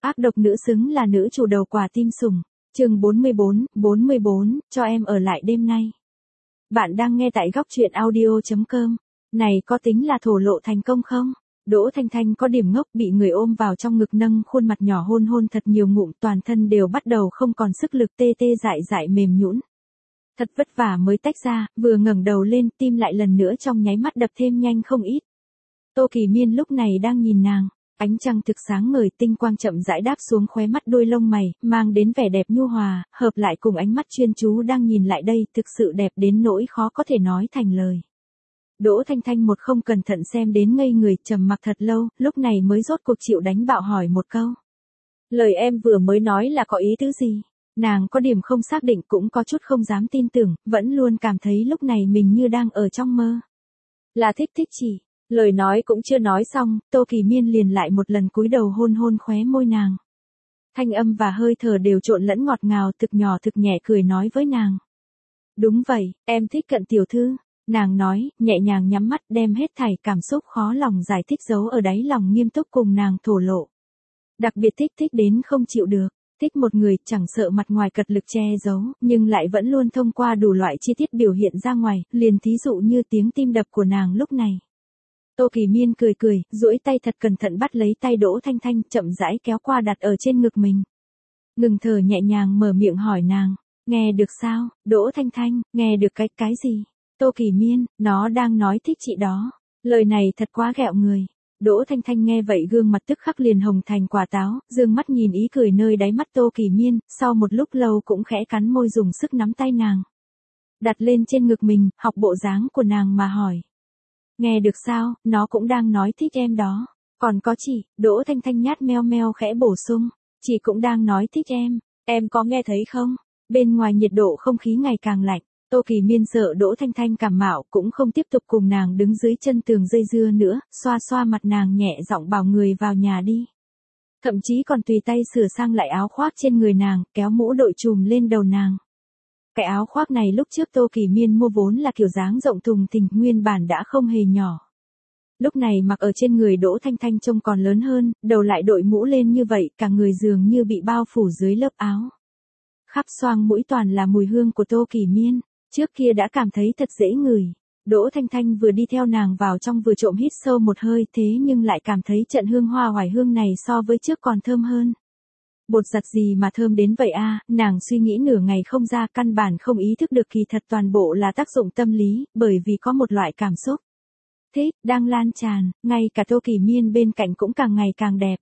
Ác độc nữ xứng là nữ chủ đầu quả tim sủng. Chương 44, cho em ở lại đêm nay. Bạn đang nghe tại góc truyện audio.com. Này có tính là thổ lộ thành công không? Đỗ Thanh Thanh có điểm ngốc, bị người ôm vào trong ngực, nâng khuôn mặt nhỏ hôn hôn thật nhiều ngụm, toàn thân đều bắt đầu không còn sức lực, tê tê dại dại mềm nhũn. Thật vất vả mới tách ra, vừa ngẩng đầu lên, tim lại lần nữa trong nháy mắt đập thêm nhanh không ít. Tô Kỳ Miên lúc này đang nhìn nàng. Ánh trăng thực sáng ngời, tinh quang chậm rãi đáp xuống khóe mắt đôi lông mày, mang đến vẻ đẹp nhu hòa, hợp lại cùng ánh mắt chuyên chú đang nhìn lại đây, thực sự đẹp đến nỗi khó có thể nói thành lời. Đỗ Thanh Thanh một không cẩn thận xem đến ngây người, trầm mặc thật lâu, lúc này mới rốt cuộc chịu đánh bạo hỏi một câu. Lời em vừa mới nói là có ý tứ gì? Nàng có điểm không xác định, cũng có chút không dám tin tưởng, vẫn luôn cảm thấy lúc này mình như đang ở trong mơ. Là thích chỉ. Lời nói cũng chưa nói xong, Tô Kỳ Miên liền lại một lần cúi đầu hôn hôn khóe môi nàng. Thanh âm và hơi thở đều trộn lẫn ngọt ngào, thực nhỏ thực nhẹ cười nói với nàng. Đúng vậy, em thích Cận tiểu thư. Nàng nói, nhẹ nhàng nhắm mắt, đem hết thảy cảm xúc khó lòng giải thích giấu ở đáy lòng, nghiêm túc cùng nàng thổ lộ. Đặc biệt thích đến không chịu được. Thích một người, chẳng sợ mặt ngoài cật lực che giấu, nhưng lại vẫn luôn thông qua đủ loại chi tiết biểu hiện ra ngoài, liền thí dụ như tiếng tim đập của nàng lúc này. Tô Kỳ Miên cười, duỗi tay thật cẩn thận bắt lấy tay Đỗ Thanh Thanh, chậm rãi kéo qua đặt ở trên ngực mình. Ngừng thở nhẹ nhàng mở miệng hỏi nàng, nghe được sao? Đỗ Thanh Thanh, nghe được cái gì? Tô Kỳ Miên, nó đang nói thích chị đó. Lời này thật quá ghẹo người. Đỗ Thanh Thanh nghe vậy gương mặt tức khắc liền hồng thành quả táo, dương mắt nhìn ý cười nơi đáy mắt Tô Kỳ Miên, sau một lúc lâu cũng khẽ cắn môi dùng sức nắm tay nàng. Đặt lên trên ngực mình, học bộ dáng của nàng mà hỏi. Nghe được sao, nó cũng đang nói thích em đó. Còn có chị, Đỗ Thanh Thanh nhát meo meo khẽ bổ sung, chị cũng đang nói thích em có nghe thấy không? Bên ngoài nhiệt độ không khí ngày càng lạnh, Tô Kỳ Miên sợ Đỗ Thanh Thanh cảm mạo, cũng không tiếp tục cùng nàng đứng dưới chân tường dây dưa nữa, xoa xoa mặt nàng nhẹ giọng bảo người vào nhà đi. Thậm chí còn tùy tay sửa sang lại áo khoác trên người nàng, kéo mũ đội trùm lên đầu nàng. Cái áo khoác này lúc trước Tô Kỳ Miên mua vốn là kiểu dáng rộng thùng thình, nguyên bản đã không hề nhỏ. Lúc này mặc ở trên người Đỗ Thanh Thanh trông còn lớn hơn, đầu lại đội mũ lên như vậy, cả người dường như bị bao phủ dưới lớp áo. Khắp xoang mũi toàn là mùi hương của Tô Kỳ Miên, trước kia đã cảm thấy thật dễ ngửi. Đỗ Thanh Thanh vừa đi theo nàng vào trong vừa trộm hít sâu một hơi, thế nhưng lại cảm thấy trận hương hoa oải hương này so với trước còn thơm hơn. Bột giặt gì mà thơm đến vậy a? Nàng suy nghĩ nửa ngày không ra, căn bản không ý thức được kỳ thật toàn bộ là tác dụng tâm lý, bởi vì có một loại cảm xúc thích đang lan tràn, ngay cả Tô Kỳ Miên bên cạnh cũng càng ngày càng đẹp.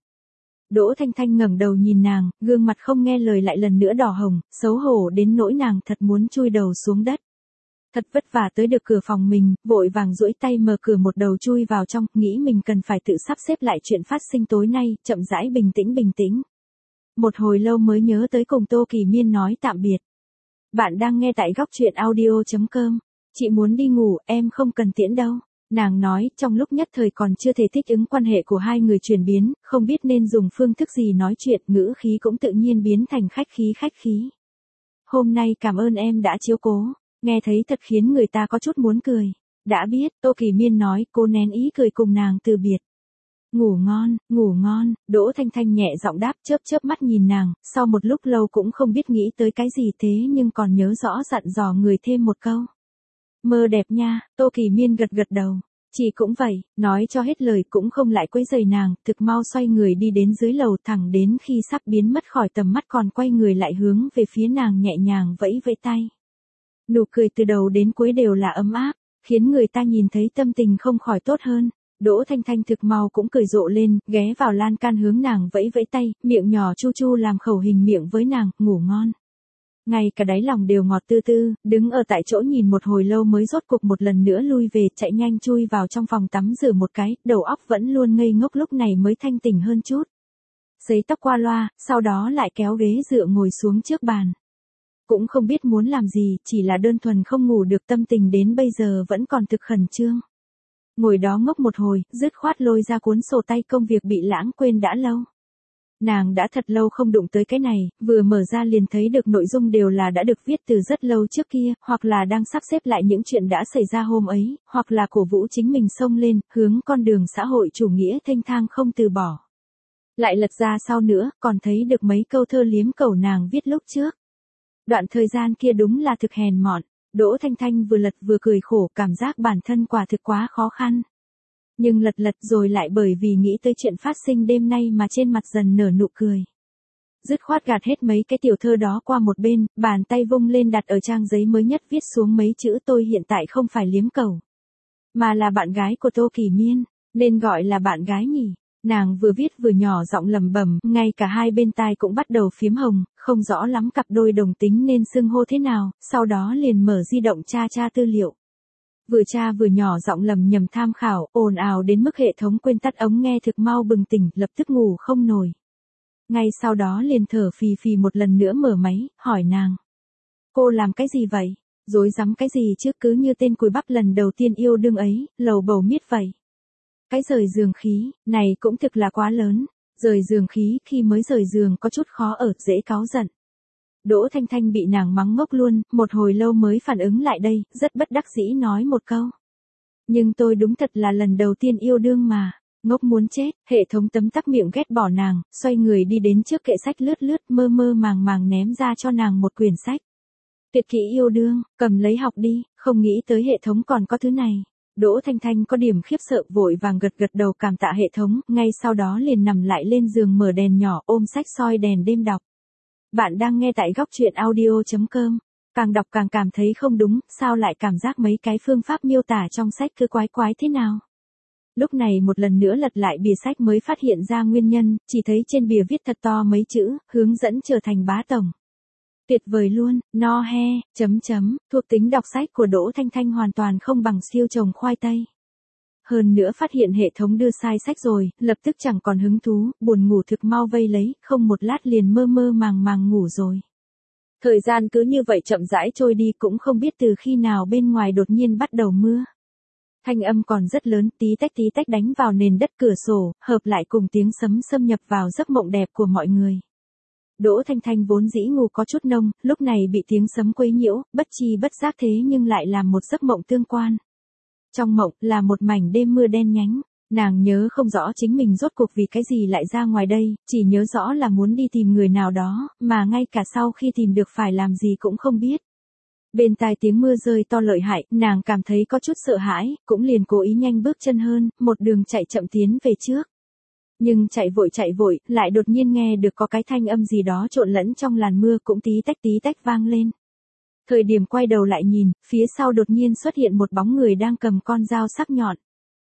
Đỗ Thanh Thanh ngẩng đầu nhìn nàng, gương mặt không nghe lời lại lần nữa đỏ hồng, xấu hổ đến nỗi nàng thật muốn chui đầu xuống đất. Thật vất vả tới được cửa phòng mình, vội vàng duỗi tay mở cửa một đầu chui vào trong, nghĩ mình cần phải tự sắp xếp lại chuyện phát sinh tối nay, chậm rãi bình tĩnh. Một hồi lâu mới nhớ tới cùng Tô Kỳ Miên nói tạm biệt. Bạn đang nghe tại góc truyện audio.com. Chị muốn đi ngủ, em không cần tiễn đâu. Nàng nói, trong lúc nhất thời còn chưa thể thích ứng quan hệ của hai người chuyển biến, không biết nên dùng phương thức gì nói chuyện, ngữ khí cũng tự nhiên biến thành khách khí. Hôm nay cảm ơn em đã chiếu cố, nghe thấy thật khiến người ta có chút muốn cười. Đã biết, Tô Kỳ Miên nói, cô nén ý cười cùng nàng từ biệt. Ngủ ngon, Đỗ Thanh Thanh nhẹ giọng đáp, chớp mắt nhìn nàng, sau một lúc lâu cũng không biết nghĩ tới cái gì, thế nhưng còn nhớ rõ dặn dò người thêm một câu. Mơ đẹp nha. Tô Kỳ Miên gật đầu. Chị cũng vậy, nói cho hết lời cũng không lại quấy rầy nàng, thực mau xoay người đi đến dưới lầu, thẳng đến khi sắp biến mất khỏi tầm mắt còn quay người lại hướng về phía nàng nhẹ nhàng vẫy tay. Nụ cười từ đầu đến cuối đều là ấm áp, khiến người ta nhìn thấy tâm tình không khỏi tốt hơn. Đỗ Thanh Thanh thực mau cũng cười rộ lên, ghé vào lan can hướng nàng vẫy tay, miệng nhỏ chu làm khẩu hình miệng với nàng, ngủ ngon. Ngay cả đáy lòng đều ngọt tư, đứng ở tại chỗ nhìn một hồi lâu mới rốt cuộc một lần nữa lui về, chạy nhanh chui vào trong phòng tắm rửa một cái, đầu óc vẫn luôn ngây ngốc, lúc này mới thanh tỉnh hơn chút. Sấy tóc qua loa, sau đó lại kéo ghế dựa ngồi xuống trước bàn. Cũng không biết muốn làm gì, chỉ là đơn thuần không ngủ được, tâm tình đến bây giờ vẫn còn thực khẩn trương. Ngồi đó ngốc một hồi, dứt khoát lôi ra cuốn sổ tay công việc bị lãng quên đã lâu. Nàng đã thật lâu không đụng tới cái này, vừa mở ra liền thấy được nội dung đều là đã được viết từ rất lâu trước kia, hoặc là đang sắp xếp lại những chuyện đã xảy ra hôm ấy, hoặc là cổ vũ chính mình xông lên, hướng con đường xã hội chủ nghĩa thênh thang không từ bỏ. Lại lật ra sau nữa, còn thấy được mấy câu thơ liếm cẩu nàng viết lúc trước. Đoạn thời gian kia đúng là thực hèn mọn, Đỗ Thanh Thanh vừa lật vừa cười khổ, cảm giác bản thân quả thực quá khó khăn. Nhưng lật rồi lại bởi vì nghĩ tới chuyện phát sinh đêm nay mà trên mặt dần nở nụ cười. Dứt khoát gạt hết mấy cái tiểu thơ đó qua một bên, bàn tay vung lên đặt ở trang giấy mới nhất viết xuống mấy chữ tôi hiện tại không phải liếm cẩu, mà là bạn gái của Tô Kỳ Miên, nên gọi là bạn gái nhỉ. Nàng vừa viết vừa nhỏ giọng lẩm bẩm, ngay cả hai bên tai cũng bắt đầu phiếm hồng, không rõ lắm cặp đôi đồng tính nên xưng hô thế nào, sau đó liền mở di động tra tư liệu. Vừa tra vừa nhỏ giọng lầm nhầm tham khảo, ồn ào đến mức hệ thống quên tắt ống nghe thực mau bừng tỉnh, lập tức ngủ không nổi. Ngay sau đó liền thở phì phì một lần nữa mở máy, hỏi nàng. Cô làm cái gì vậy? Rối rắm cái gì chứ, cứ như tên cùi bắp lần đầu tiên yêu đương ấy, lầu bầu miết vậy. Cái rời giường khí, này cũng thực là quá lớn. Rời giường khí, khi mới rời giường có chút khó ở, dễ cáu giận. Đỗ Thanh Thanh bị nàng mắng ngốc luôn, một hồi lâu mới phản ứng lại đây, rất bất đắc dĩ nói một câu. Nhưng tôi đúng thật là lần đầu tiên yêu đương mà. Ngốc muốn chết, hệ thống tấm tắc miệng ghét bỏ nàng, xoay người đi đến trước kệ sách lướt mơ màng ném ra cho nàng một quyển sách. Tuyệt kỹ yêu đương, cầm lấy học đi, không nghĩ tới hệ thống còn có thứ này. Đỗ Thanh Thanh có điểm khiếp sợ, vội vàng gật đầu cảm tạ hệ thống, ngay sau đó liền nằm lại lên giường mở đèn nhỏ ôm sách soi đèn đêm đọc. Bạn đang nghe tại góc truyện audio.com. Càng đọc càng cảm thấy không đúng, sao lại cảm giác mấy cái phương pháp miêu tả trong sách cứ quái thế nào. Lúc này một lần nữa lật lại bìa sách mới phát hiện ra nguyên nhân, chỉ thấy trên bìa viết thật to mấy chữ, hướng dẫn trở thành bá tổng. Tuyệt vời luôn, no he, thuộc tính đọc sách của Đỗ Thanh Thanh hoàn toàn không bằng siêu trồng khoai tây. Hơn nữa phát hiện hệ thống đưa sai sách rồi, lập tức chẳng còn hứng thú, buồn ngủ thực mau vây lấy, không một lát liền mơ màng ngủ rồi. Thời gian cứ như vậy chậm rãi trôi đi, cũng không biết từ khi nào bên ngoài đột nhiên bắt đầu mưa. Thanh âm còn rất lớn, tí tách đánh vào nền đất cửa sổ, hợp lại cùng tiếng sấm xâm nhập vào giấc mộng đẹp của mọi người. Đỗ Thanh Thanh vốn dĩ ngủ có chút nông, lúc này bị tiếng sấm quấy nhiễu, bất chi bất giác thế nhưng lại làm một giấc mộng tương quan. Trong mộng là một mảnh đêm mưa đen nhánh, nàng nhớ không rõ chính mình rốt cuộc vì cái gì lại ra ngoài đây, chỉ nhớ rõ là muốn đi tìm người nào đó, mà ngay cả sau khi tìm được phải làm gì cũng không biết. Bên tai tiếng mưa rơi to lợi hại, nàng cảm thấy có chút sợ hãi, cũng liền cố ý nhanh bước chân hơn, một đường chạy chậm tiến về trước. Nhưng chạy vội, lại đột nhiên nghe được có cái thanh âm gì đó trộn lẫn trong làn mưa cũng tí tách vang lên. Thời điểm quay đầu lại nhìn, phía sau đột nhiên xuất hiện một bóng người đang cầm con dao sắc nhọn.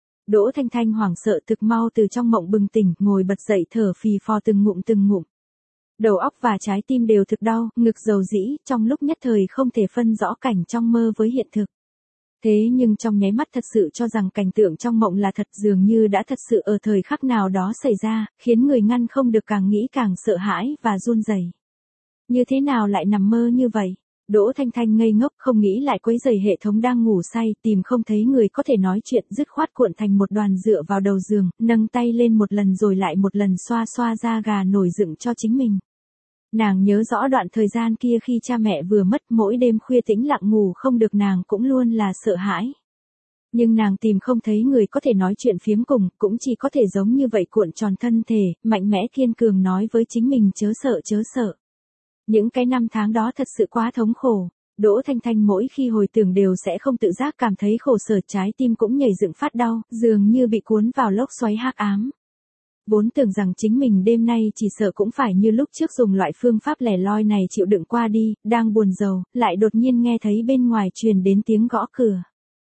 Đỗ Thanh Thanh hoảng sợ thực mau từ trong mộng bừng tỉnh, ngồi bật dậy thở phì phò từng ngụm. Đầu óc và trái tim đều thực đau, ngực dầu dĩ, trong lúc nhất thời không thể phân rõ cảnh trong mơ với hiện thực. Thế nhưng trong nháy mắt thật sự cho rằng cảnh tượng trong mộng là thật, dường như đã thật sự ở thời khắc nào đó xảy ra, khiến người ngăn không được càng nghĩ càng sợ hãi và run rẩy. Như thế nào lại nằm mơ như vậy? Đỗ Thanh Thanh ngây ngốc, không nghĩ lại quấy rầy hệ thống đang ngủ say, tìm không thấy người có thể nói chuyện, dứt khoát cuộn thành một đoàn dựa vào đầu giường, nâng tay lên một lần rồi lại một lần xoa da gà nổi dựng cho chính mình. Nàng nhớ rõ đoạn thời gian kia khi cha mẹ vừa mất, mỗi đêm khuya tĩnh lặng ngủ không được nàng cũng luôn là sợ hãi. Nhưng nàng tìm không thấy người có thể nói chuyện phiếm cùng, cũng chỉ có thể giống như vậy cuộn tròn thân thể, mạnh mẽ kiên cường nói với chính mình chớ sợ. Những cái năm tháng đó thật sự quá thống khổ. Đỗ Thanh Thanh mỗi khi hồi tưởng đều sẽ không tự giác cảm thấy khổ sở, trái tim cũng nhảy dựng phát đau, dường như bị cuốn vào lốc xoáy hắc ám. Vốn tưởng rằng chính mình đêm nay chỉ sợ cũng phải như lúc trước dùng loại phương pháp lẻ loi này chịu đựng qua đi, đang buồn rầu, lại đột nhiên nghe thấy bên ngoài truyền đến tiếng gõ cửa.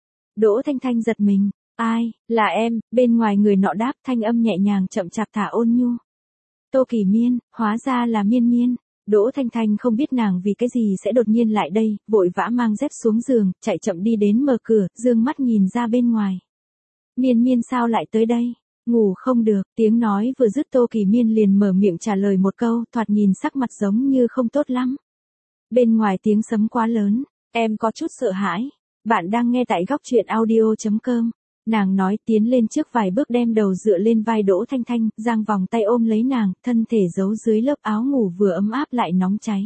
Đỗ Thanh Thanh giật mình, ai, là em, bên ngoài người nọ đáp, thanh âm nhẹ nhàng chậm chạp thả ôn nhu. Tô Kỳ Miên, hóa ra là Miên. Đỗ Thanh Thanh không biết nàng vì cái gì sẽ đột nhiên lại đây, vội vã mang dép xuống giường, chạy chậm đi đến mở cửa, dương mắt nhìn ra bên ngoài. Miên sao lại tới đây? Ngủ không được, tiếng nói vừa dứt Tô Kỳ Miên liền mở miệng trả lời một câu, thoạt nhìn sắc mặt giống như không tốt lắm. Bên ngoài tiếng sấm quá lớn, em có chút sợ hãi. Bạn đang nghe tại góc truyện audio.com. Nàng nói tiến lên trước vài bước đem đầu dựa lên vai Đỗ Thanh Thanh, giang vòng tay ôm lấy nàng, thân thể giấu dưới lớp áo ngủ vừa ấm áp lại nóng cháy.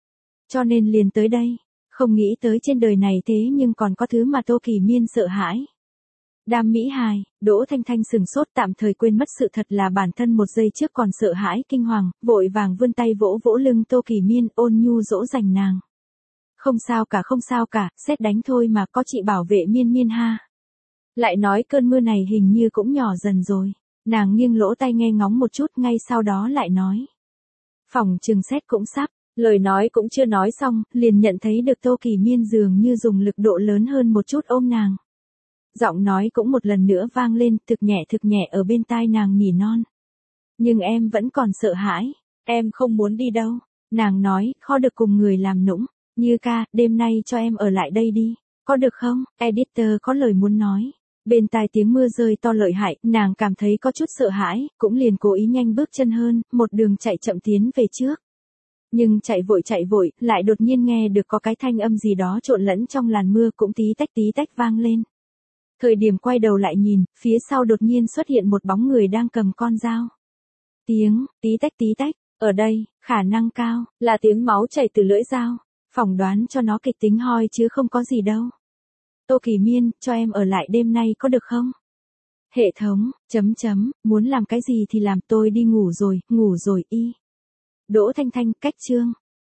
Cho nên liền tới đây, không nghĩ tới trên đời này thế nhưng còn có thứ mà Tô Kỳ Miên sợ hãi. Đam mỹ hài, Đỗ Thanh Thanh sừng sốt tạm thời quên mất sự thật là bản thân một giây trước còn sợ hãi kinh hoàng, vội vàng vươn tay vỗ vỗ lưng Tô Kỳ Miên ôn nhu dỗ dành nàng. Không sao cả, sét đánh thôi mà có chị bảo vệ Miên Miên ha. Lại nói cơn mưa này hình như cũng nhỏ dần rồi. Nàng nghiêng lỗ tai nghe ngóng một chút ngay sau đó lại nói. Phòng trừng sét cũng sắp, lời nói cũng chưa nói xong, liền nhận thấy được Tô Kỳ Miên dường như dùng lực độ lớn hơn một chút ôm nàng. Giọng nói cũng một lần nữa vang lên thực nhẹ ở bên tai nàng nỉ non. Nhưng em vẫn còn sợ hãi, em không muốn đi đâu. Nàng nói, khó được cùng người làm nũng. Như ca, đêm nay cho em ở lại đây đi, có được không? Editor có lời muốn nói. Bên tai tiếng mưa rơi to lợi hại, nàng cảm thấy có chút sợ hãi, cũng liền cố ý nhanh bước chân hơn, một đường chạy chậm tiến về trước. Nhưng chạy vội, lại đột nhiên nghe được có cái thanh âm gì đó trộn lẫn trong làn mưa cũng tí tách vang lên. Thời điểm quay đầu lại nhìn, phía sau đột nhiên xuất hiện một bóng người đang cầm con dao. Tiếng, tí tách, ở đây, khả năng cao, là tiếng máu chảy từ lưỡi dao. Phỏng đoán cho nó kịch tính hoi chứ không có gì đâu. Tô Kỳ Miên, cho em ở lại đêm nay có được không? Hệ thống, muốn làm cái gì thì làm tôi đi ngủ rồi y. Đỗ Thanh Thanh, cách chương.